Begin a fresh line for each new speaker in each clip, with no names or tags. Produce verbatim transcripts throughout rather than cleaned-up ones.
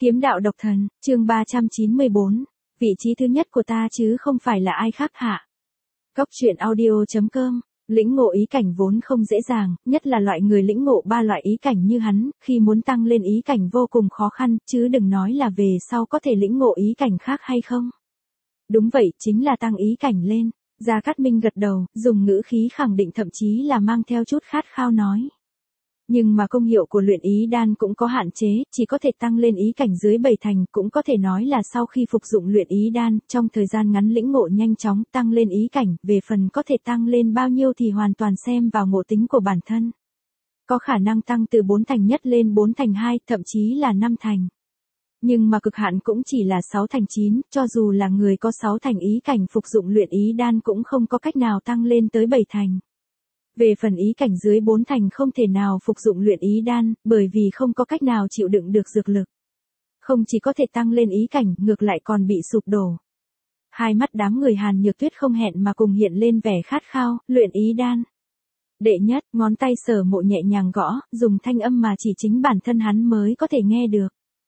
Kiếm đạo độc thần, chương ba trăm chín mươi bốn. Vị trí thứ nhất của ta chứ không phải là ai khác hạ. Góc truyện audio chấm com. Lĩnh ngộ ý cảnh vốn không dễ dàng, nhất là loại người lĩnh ngộ ba loại ý cảnh như hắn, khi muốn tăng lên ý cảnh vô cùng khó khăn, chứ đừng nói là về sau có thể lĩnh ngộ ý cảnh khác hay không. Đúng vậy, chính là tăng ý cảnh lên. Gia Cát Minh gật đầu, dùng ngữ khí khẳng định thậm chí là mang theo chút khát khao nói. Nhưng mà công hiệu của luyện ý đan cũng có hạn chế, chỉ có thể tăng lên ý cảnh dưới bảy thành, cũng có thể nói là sau khi phục dụng luyện ý đan, trong thời gian ngắn lĩnh ngộ nhanh chóng tăng lên ý cảnh, về phần có thể tăng lên bao nhiêu thì hoàn toàn xem vào ngộ tính của bản thân. Có khả năng tăng từ bốn thành nhất lên bốn thành hai, thậm chí là năm thành. Nhưng mà cực hạn cũng chỉ là sáu thành chín, cho dù là người có sáu thành ý cảnh phục dụng luyện ý đan cũng không có cách nào tăng lên tới bảy thành. Về phần ý cảnh dưới bốn thành không thể nào phục dụng luyện ý đan, bởi vì không có cách nào chịu đựng được dược lực. Không chỉ có thể tăng lên ý cảnh, ngược lại còn bị sụp đổ. Hai mắt đám người Hàn Nhược Tuyết không hẹn mà cùng hiện lên vẻ khát khao, luyện ý đan. Đệ nhất, ngón tay Sở Mộ nhẹ nhàng gõ, dùng thanh âm mà chỉ chính bản thân hắn mới có thể nghe được.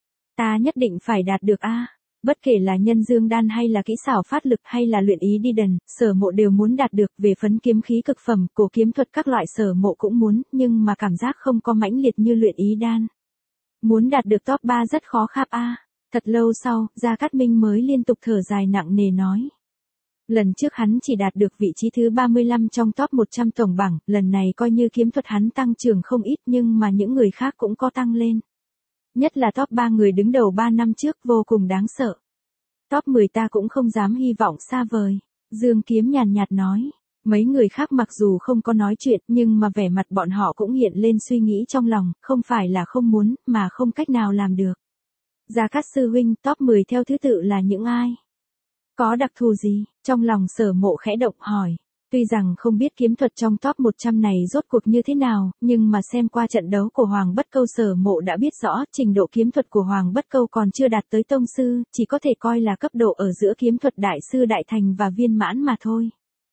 Ta nhất định phải đạt được a. Bất kể là nhân dương đan hay là kỹ xảo phát lực hay là luyện ý đi đần, Sở Mộ đều muốn đạt được. Về phấn kiếm khí cực phẩm, cổ kiếm thuật các loại Sở Mộ cũng muốn, nhưng mà cảm giác không có mãnh liệt như luyện ý đan. Muốn đạt được top ba rất khó khap a. Thật lâu sau, Gia Cát Minh mới liên tục thở dài nặng nề nói. Lần trước hắn chỉ đạt được vị trí thứ ba mươi lăm trong top một trăm tổng bảng, lần này coi như kiếm thuật hắn tăng trưởng không ít nhưng mà những người khác cũng có tăng lên. Nhất là top ba người đứng đầu ba năm trước vô cùng đáng sợ. Top mười ta cũng không dám hy vọng xa vời. Dương Kiếm nhàn nhạt nói. Mấy người khác mặc dù không có nói chuyện nhưng mà vẻ mặt bọn họ cũng hiện lên suy nghĩ trong lòng, không phải là không muốn, mà không cách nào làm được. Gia Cát sư huynh, top mười theo thứ tự là những ai? Có đặc thù gì? Trong lòng Sở Mộ khẽ động hỏi. Tuy rằng không biết kiếm thuật trong top một trăm này rốt cuộc như thế nào, nhưng mà xem qua trận đấu của Hoàng Bất Câu Sở Mộ đã biết rõ trình độ kiếm thuật của Hoàng Bất Câu còn chưa đạt tới tông sư, chỉ có thể coi là cấp độ ở giữa kiếm thuật đại sư đại thành và viên mãn mà thôi.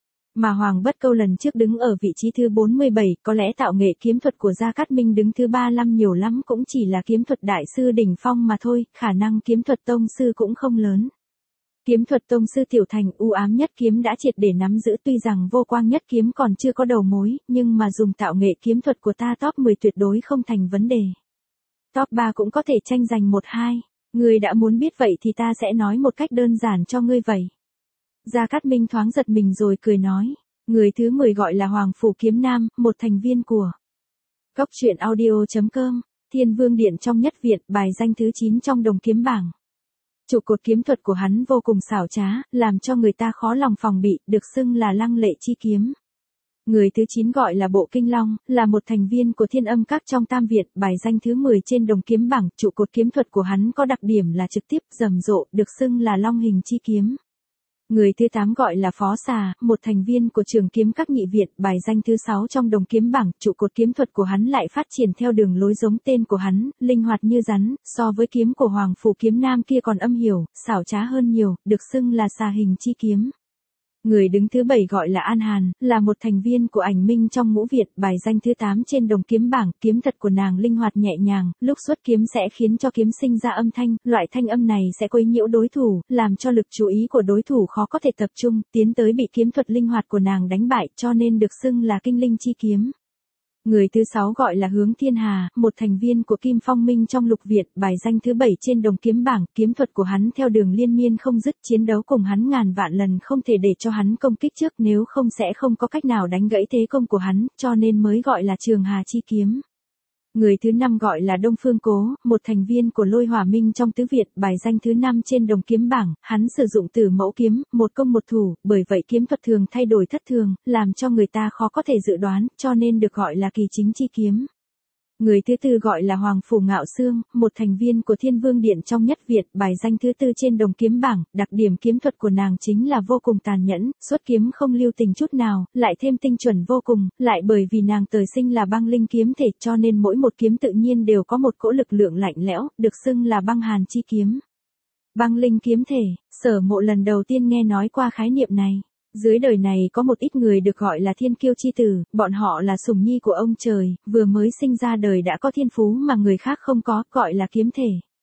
Mà Hoàng Bất Câu lần trước đứng ở vị trí thứ bốn mươi bảy, có lẽ tạo nghệ kiếm thuật của Gia Cát Minh đứng thứ ba mươi lăm nhiều lắm cũng chỉ là kiếm thuật đại sư đỉnh phong mà thôi, khả năng kiếm thuật tông sư cũng không lớn. Kiếm thuật tông sư tiểu thành u ám nhất kiếm đã triệt để nắm giữ, tuy rằng vô quang nhất kiếm còn chưa có đầu mối, nhưng mà dùng tạo nghệ kiếm thuật của ta top mười tuyệt đối không thành vấn đề. Top ba cũng có thể tranh giành một hai, ngươi đã muốn biết vậy thì ta sẽ nói một cách đơn giản cho ngươi vậy. Gia Cát Minh thoáng giật mình rồi cười nói, người thứ mười gọi là Hoàng Phủ Kiếm Nam, một thành viên của Góc truyện audio chấm com, Thiên Vương Điện trong nhất viện, bài danh thứ chín trong đồng kiếm bảng. Trụ cột kiếm thuật của hắn vô cùng xảo trá, làm cho người ta khó lòng phòng bị, được xưng là lăng lệ chi kiếm. Người thứ chín gọi là Bộ Kinh Long, là một thành viên của Thiên Âm Các trong Tam Viện, bài danh thứ mười trên đồng kiếm bảng. Trụ cột kiếm thuật của hắn có đặc điểm là trực tiếp, rầm rộ, được xưng là long hình chi kiếm. Người thứ tám gọi là Phó Xà, một thành viên của Trường Kiếm Các Nhị Viện, bài danh thứ sáu trong đồng kiếm bảng. Trụ cột kiếm thuật của hắn lại phát triển theo đường lối giống tên của hắn, linh hoạt như rắn, so với kiếm của Hoàng Phủ Kiếm Nam kia còn âm hiểm, xảo trá hơn nhiều, được xưng là xà hình chi kiếm. Người đứng thứ bảy gọi là An Hàn, là một thành viên của Ảnh Minh trong Ngũ Viện, bài danh thứ tám trên đồng kiếm bảng. Kiếm thuật của nàng linh hoạt nhẹ nhàng, lúc xuất kiếm sẽ khiến cho kiếm sinh ra âm thanh, loại thanh âm này sẽ quấy nhiễu đối thủ, làm cho lực chú ý của đối thủ khó có thể tập trung, tiến tới bị kiếm thuật linh hoạt của nàng đánh bại, cho nên được xưng là kinh linh chi kiếm. Người thứ sáu gọi là Hướng Thiên Hà, một thành viên của Kim Phong Minh trong Lục Viện, bài danh thứ bảy trên đồng kiếm bảng. Kiếm thuật của hắn theo đường liên miên không dứt, chiến đấu cùng hắn ngàn vạn lần không thể để cho hắn công kích trước, nếu không sẽ không có cách nào đánh gãy thế công của hắn, cho nên mới gọi là Trường Hà chi kiếm. Người thứ năm gọi là Đông Phương Cố, một thành viên của Lôi Hỏa Minh trong Tứ Viện, bài danh thứ năm trên đồng kiếm bảng. Hắn sử dụng Tử Mẫu kiếm, một công một thủ, bởi vậy kiếm thuật thường thay đổi thất thường, làm cho người ta khó có thể dự đoán, cho nên được gọi là kỳ chính chi kiếm. Người thứ tư gọi là Hoàng Phủ Ngạo Xương, một thành viên của Thiên Vương Điện trong Nhất Viện, bài danh thứ tư trên đồng kiếm bảng. Đặc điểm kiếm thuật của nàng chính là vô cùng tàn nhẫn, xuất kiếm không lưu tình chút nào, lại thêm tinh chuẩn vô cùng, lại bởi vì nàng trời sinh là băng linh kiếm thể cho nên mỗi một kiếm tự nhiên đều có một cỗ lực lượng lạnh lẽo, được xưng là băng hàn chi kiếm. Băng linh kiếm thể, Sở Mộ lần đầu tiên nghe nói qua khái niệm này. Dưới đời này có một ít người được gọi là thiên kiêu chi tử, bọn họ là sủng nhi của ông trời, vừa mới sinh ra đời đã có thiên phú mà người khác không có, gọi là kiếm thể.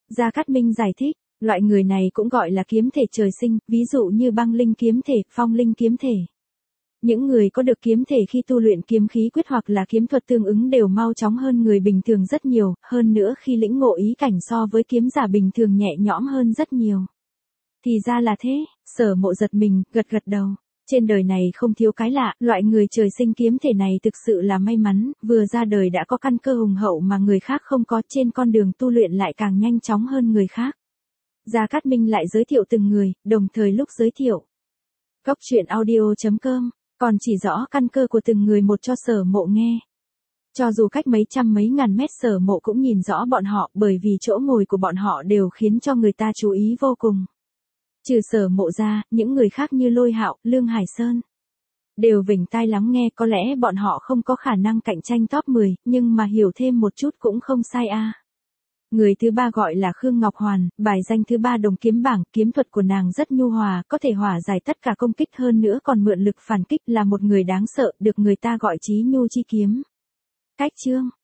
Gia Cát Minh giải thích, loại người này cũng gọi là kiếm thể trời sinh, ví dụ như băng linh kiếm thể, phong linh kiếm thể. Những người có được kiếm thể khi tu luyện kiếm khí quyết hoặc là kiếm thuật tương ứng đều mau chóng hơn người bình thường rất nhiều, hơn nữa khi lĩnh ngộ ý cảnh so với kiếm giả bình thường nhẹ nhõm hơn rất nhiều. Thì ra là thế, Sở Mộ giật mình, gật gật đầu. Trên đời này không thiếu cái lạ, loại người trời sinh kiếm thể này thực sự là may mắn, vừa ra đời đã có căn cơ hùng hậu mà người khác không có, trên con đường tu luyện lại càng nhanh chóng hơn người khác. Gia Cát Minh lại giới thiệu từng người, đồng thời lúc giới thiệu. Cốc truyện audio chấm com, còn chỉ rõ căn cơ của từng người một cho Sở Mộ nghe. Cho dù cách mấy trăm mấy ngàn mét Sở Mộ cũng nhìn rõ bọn họ, bởi vì chỗ ngồi của bọn họ đều khiến cho người ta chú ý vô cùng. Trừ Sở Mộ ra, những người khác như Lôi Hạo, Lương Hải Sơn đều vểnh tai lắng nghe, có lẽ bọn họ không có khả năng cạnh tranh top mười, nhưng mà hiểu thêm một chút cũng không sai a. À. Người thứ ba gọi là Khương Ngọc Hoàn, bài danh thứ ba đồng kiếm bảng, kiếm thuật của nàng rất nhu hòa, có thể hòa giải tất cả công kích, hơn nữa còn mượn lực phản kích, là một người đáng sợ, được người ta gọi chí nhu chi kiếm. Cách chương